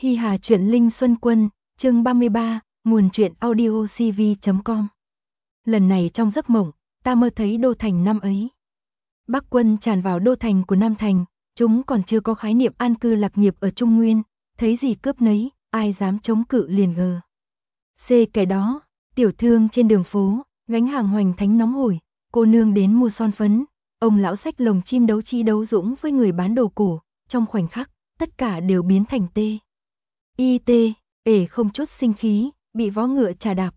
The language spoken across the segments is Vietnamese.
Hi Hà truyện Linh Xuân Quân, chương 33, nguồn truyện audio cv.com. Lần này trong giấc mộng, ta mơ thấy đô thành năm ấy. Bắc quân tràn vào đô thành của Nam Thành, chúng còn chưa có khái niệm an cư lạc nghiệp ở Trung Nguyên, thấy gì cướp nấy, ai dám chống cự liền gờ. Cái đó, tiểu thương trên đường phố, gánh hàng hoành thánh nóng hổi, cô nương đến mua son phấn, ông lão xách lồng chim đấu chi đấu dũng với người bán đồ cổ, trong khoảnh khắc, tất cả đều biến thành không chút sinh khí, bị vó ngựa chà đạp,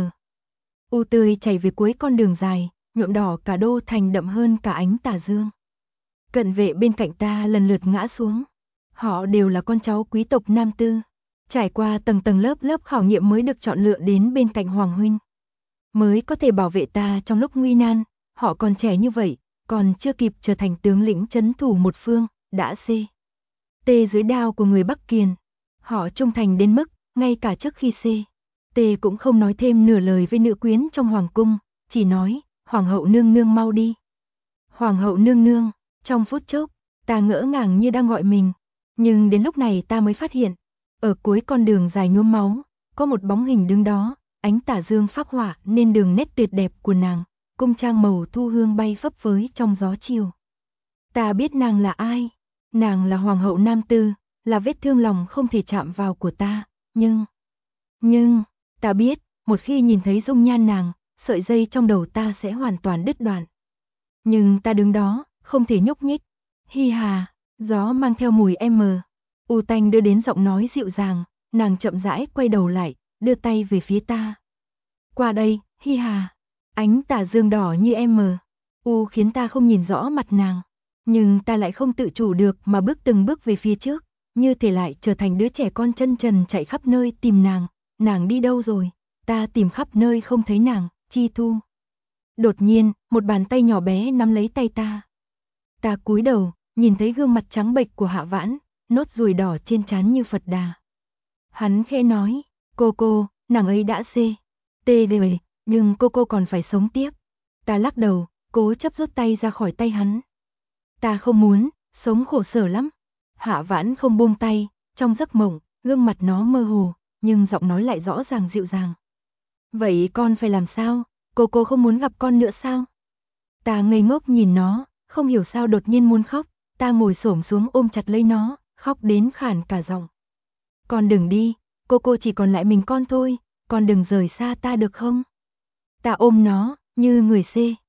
u tươi chảy về cuối con đường dài, nhuộm đỏ cả đô thành đậm hơn cả ánh tà dương. Cận vệ bên cạnh ta lần lượt ngã xuống. Họ đều là con cháu quý tộc Nam Tư, trải qua tầng tầng lớp lớp khảo nghiệm mới được chọn lựa đến bên cạnh Hoàng huynh. Mới có thể bảo vệ ta trong lúc nguy nan, họ còn trẻ như vậy, còn chưa kịp trở thành tướng lĩnh trấn thủ một phương, đã dưới đao của người Bắc Kiền. Họ trung thành đến mức, ngay cả trước khi cũng không nói thêm nửa lời với nữ quyến trong hoàng cung, chỉ nói, hoàng hậu nương nương mau đi. Hoàng hậu nương nương, trong phút chốc, ta ngỡ ngàng như đang gọi mình, nhưng đến lúc này ta mới phát hiện, ở cuối con đường dài nhuốm máu, có một bóng hình đứng đó, ánh tà dương phác họa nên đường nét tuyệt đẹp của nàng, cung trang màu thu hương bay phấp phới trong gió chiều. Ta biết nàng là ai, nàng là hoàng hậu Nam Tư, là vết thương lòng không thể chạm vào của ta, nhưng, ta biết, một khi nhìn thấy dung nhan nàng, sợi dây trong đầu ta sẽ hoàn toàn đứt đoạn. Nhưng ta đứng đó, không thể nhúc nhích. Hi Hà, gió mang theo mùi u tanh đưa đến giọng nói dịu dàng, nàng chậm rãi quay đầu lại, đưa tay về phía ta. Qua đây, Hi Hà. Ánh tà dương đỏ như u khiến ta không nhìn rõ mặt nàng, nhưng ta lại không tự chủ được mà bước từng bước về phía trước, như thể lại trở thành đứa trẻ con chân trần chạy khắp nơi tìm nàng. Nàng đi đâu rồi? Ta tìm khắp nơi không thấy nàng, Chi Thu. Đột nhiên, một bàn tay nhỏ bé nắm lấy tay ta. Ta cúi đầu, nhìn thấy gương mặt trắng bệch của Hạ Vãn, nốt ruồi đỏ trên trán như Phật Đà. Hắn khẽ nói, cô, nàng ấy đã rồi, nhưng cô còn phải sống tiếp. Ta lắc đầu, cố chấp rút tay ra khỏi tay hắn. Ta không muốn, sống khổ sở lắm. Hạ Vãn không buông tay, trong giấc mộng, gương mặt nó mơ hồ, nhưng giọng nói lại rõ ràng dịu dàng. Vậy con phải làm sao? Cô không muốn gặp con nữa sao? Ta ngây ngốc nhìn nó, không hiểu sao đột nhiên muốn khóc. Ta ngồi xổm xuống ôm chặt lấy nó, khóc đến khản cả giọng. Con đừng đi, cô chỉ còn lại mình con thôi, con đừng rời xa ta được không? Ta ôm nó, như người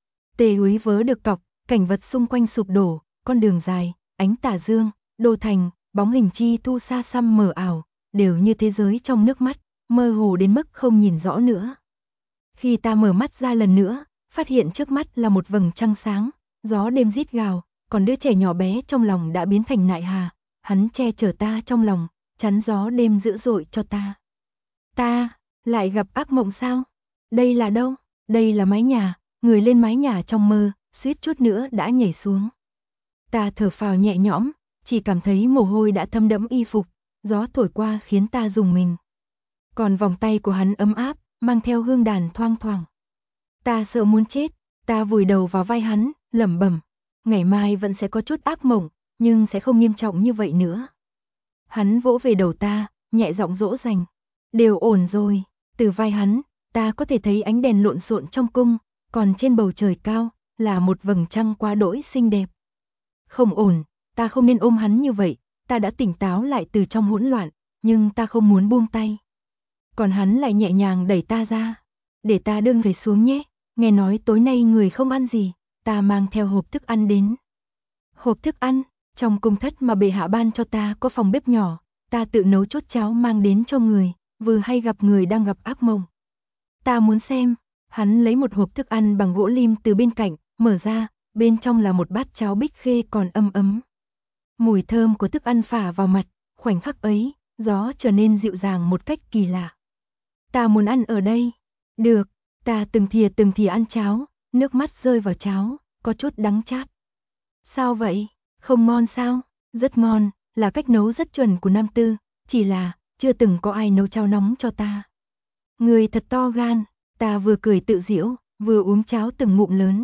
úy vớ được cọc, cảnh vật xung quanh sụp đổ, con đường dài, ánh tà dương, đô thành, bóng hình Chi Thu xa xăm mờ ảo, đều như thế giới trong nước mắt, mơ hồ đến mức không nhìn rõ nữa. Khi ta mở mắt ra lần nữa, phát hiện trước mắt là một vầng trăng sáng, gió đêm rít gào, còn đứa trẻ nhỏ bé trong lòng đã biến thành nại hà, hắn che chở ta trong lòng, chắn gió đêm dữ dội cho ta. Ta, lại gặp ác mộng sao? Đây là đâu? Đây là mái nhà, người lên mái nhà trong mơ, suýt chút nữa đã nhảy xuống. Ta thở phào nhẹ nhõm, chỉ cảm thấy mồ hôi đã thấm đẫm y phục, gió thổi qua khiến ta rùng mình. Còn vòng tay của hắn ấm áp, mang theo hương đàn thoang thoảng. Ta sợ muốn chết, ta vùi đầu vào vai hắn, lẩm bẩm, ngày mai vẫn sẽ có chút ác mộng, nhưng sẽ không nghiêm trọng như vậy nữa. Hắn vỗ về đầu ta, nhẹ giọng dỗ dành, đều ổn rồi. Từ vai hắn, ta có thể thấy ánh đèn lộn xộn trong cung, còn trên bầu trời cao là một vầng trăng quá đỗi xinh đẹp. Không ổn, ta không nên ôm hắn như vậy, ta đã tỉnh táo lại từ trong hỗn loạn, nhưng ta không muốn buông tay. Còn hắn lại nhẹ nhàng đẩy ta ra, để ta đương về xuống nhé, nghe nói tối nay người không ăn gì, ta mang theo hộp thức ăn đến. Hộp thức ăn, trong cung thất mà bệ hạ ban cho ta có phòng bếp nhỏ, ta tự nấu chút cháo mang đến cho người, vừa hay gặp người đang gặp ác mộng. Ta muốn xem, hắn lấy một hộp thức ăn bằng gỗ lim từ bên cạnh, mở ra, bên trong là một bát cháo bích khê còn ấm. Mùi thơm của thức ăn phả vào mặt, khoảnh khắc ấy, gió trở nên dịu dàng một cách kỳ lạ. Ta muốn ăn ở đây. Được, ta từng thìa ăn cháo, nước mắt rơi vào cháo, có chút đắng chát. Sao vậy? Không ngon sao? Rất ngon, là cách nấu rất chuẩn của Nam Tư, chỉ là chưa từng có ai nấu cháo nóng cho ta. Người thật to gan, ta vừa cười tự giễu, vừa uống cháo từng ngụm lớn.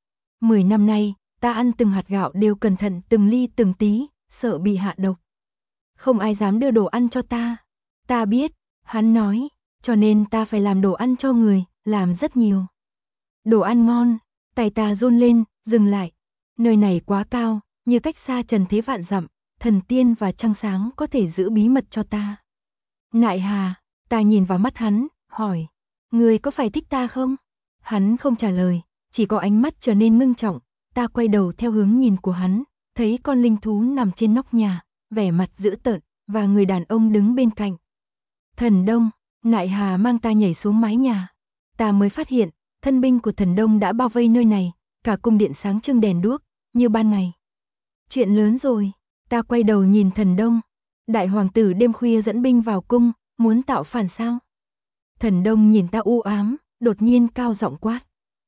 10 năm nay, ta ăn từng hạt gạo đều cẩn thận từng ly từng tí, sợ bị hạ độc. không ai dám đưa đồ ăn cho ta. Ta biết, hắn nói, cho nên ta phải làm đồ ăn cho người, làm rất nhiều. Đồ ăn ngon, tay ta run lên, dừng lại. Nơi này quá cao, như cách xa trần thế vạn dặm, thần tiên và trăng sáng có thể giữ bí mật cho ta. Nại Hà, ta nhìn vào mắt hắn, hỏi, ngươi có phải thích ta không? Hắn không trả lời, chỉ có ánh mắt trở nên ngưng trọng. Ta quay đầu theo hướng nhìn của hắn, thấy con linh thú nằm trên nóc nhà, vẻ mặt dữ tợn, và người đàn ông đứng bên cạnh. Thần Đông, Nại Hà mang ta nhảy xuống mái nhà. Ta mới phát hiện, thân binh của Thần Đông đã bao vây nơi này, cả cung điện sáng trưng đèn đuốc, như ban ngày. Chuyện lớn rồi, ta quay đầu nhìn Thần Đông. Đại hoàng tử đêm khuya dẫn binh vào cung, muốn tạo phản sao? Thần Đông nhìn ta u ám, đột nhiên cao giọng quát.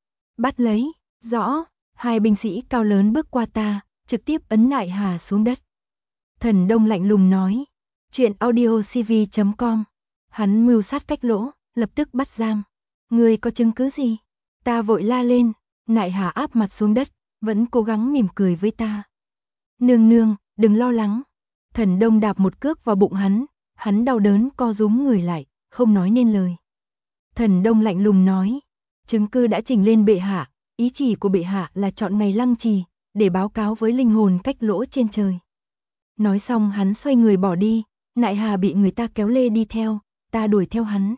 Bắt lấy, rõ, hai binh sĩ cao lớn bước qua ta, trực tiếp ấn Nại Hà xuống đất. Thần Đông lạnh lùng nói, chuyện audiocv.com, hắn mưu sát cách lỗ, lập tức bắt giam. Ngươi có chứng cứ gì? Ta vội la lên, Nại Hà áp mặt xuống đất, vẫn cố gắng mỉm cười với ta. Nương nương, đừng lo lắng. Thần Đông đạp một cước vào bụng hắn đau đớn co rúm người lại, không nói nên lời. Thần Đông lạnh lùng nói, chứng cứ đã trình lên bệ hạ, ý chỉ của bệ hạ là chọn ngày lăng trì, để báo cáo với linh hồn cách lỗ trên trời. Nói xong hắn xoay người bỏ đi, Nại Hà bị người ta kéo lê đi theo, ta đuổi theo hắn.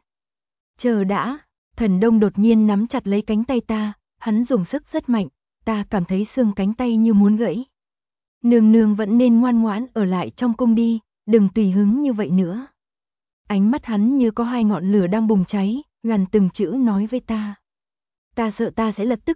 Chờ đã, Thần Đông đột nhiên nắm chặt lấy cánh tay ta, hắn dùng sức rất mạnh, ta cảm thấy xương cánh tay như muốn gãy. Nương nương vẫn nên ngoan ngoãn ở lại trong cung đi, đừng tùy hứng như vậy nữa. Ánh mắt hắn như có hai ngọn lửa đang bùng cháy, gằn từng chữ nói với ta. Ta sợ ta sẽ lập tức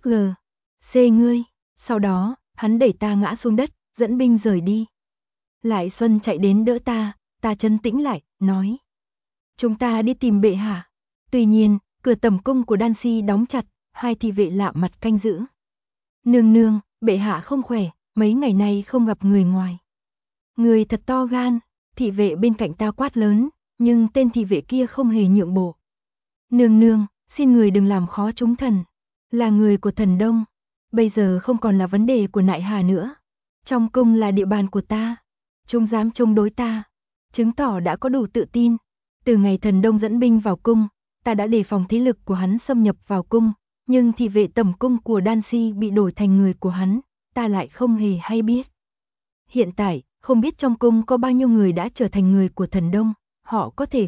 xê ngươi. Sau đó, hắn đẩy ta ngã xuống đất, dẫn binh rời đi. Lại Xuân chạy đến đỡ ta trấn tĩnh lại, nói. Chúng ta đi tìm bệ hạ. Tuy nhiên, cửa tầm cung của Đan Si đóng chặt, hai thị vệ lạ mặt canh giữ. Nương nương, bệ hạ không khỏe, mấy ngày nay không gặp người ngoài. Người thật to gan, thị vệ bên cạnh ta quát lớn, nhưng tên thị vệ kia không hề nhượng bộ. Nương nương, xin người đừng làm khó chúng thần, là người của Thần Đông, bây giờ không còn là vấn đề của Nại Hà nữa. Trong cung là địa bàn của ta, chúng dám chống đối ta, chứng tỏ đã có đủ tự tin. Từ ngày Thần Đông dẫn binh vào cung, ta đã đề phòng thế lực của hắn xâm nhập vào cung, nhưng thị vệ tẩm cung của Đan Si bị đổi thành người của hắn, ta lại không hề hay biết. Hiện tại, không biết trong cung có bao nhiêu người đã trở thành người của Thần Đông, họ có thể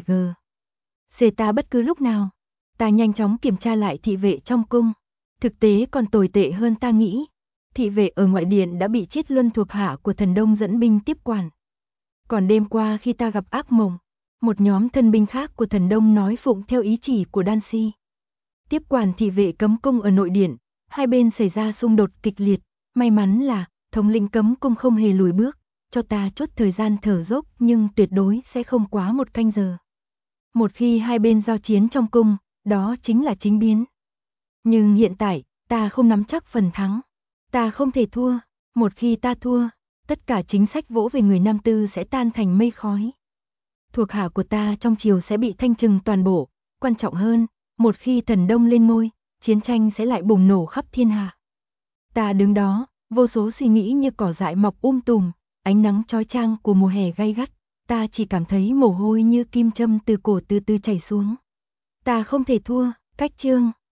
xê ta bất cứ lúc nào. Ta nhanh chóng kiểm tra lại thị vệ trong cung. Thực tế còn tồi tệ hơn ta nghĩ. Thị vệ ở ngoại điện đã bị Chiết Luân thuộc hạ của Thần Đông dẫn binh tiếp quản. Còn đêm qua khi ta gặp ác mộng, một nhóm thân binh khác của Thần Đông nói phụng theo ý chỉ của Đan Si. Tiếp quản thị vệ cấm cung ở nội điện, hai bên xảy ra xung đột kịch liệt. May mắn là thống lĩnh cấm cung không hề lùi bước, cho ta chút thời gian thở dốc nhưng tuyệt đối sẽ không quá 1 canh giờ. Một khi hai bên giao chiến trong cung, đó chính là chính biến. Nhưng hiện tại, ta không nắm chắc phần thắng. Ta không thể thua, một khi ta thua, tất cả chính sách vỗ về người Nam Tư sẽ tan thành mây khói. Thuộc hạ của ta trong triều sẽ bị thanh trừng toàn bộ, quan trọng hơn, một khi Thần Đông lên ngôi, chiến tranh sẽ lại bùng nổ khắp thiên hạ. Ta đứng đó, vô số suy nghĩ như cỏ dại mọc tùm, ánh nắng chói chang của mùa hè gay gắt, ta chỉ cảm thấy mồ hôi như kim châm từ cổ từ từ chảy xuống. Ta không thể thua, cách chương.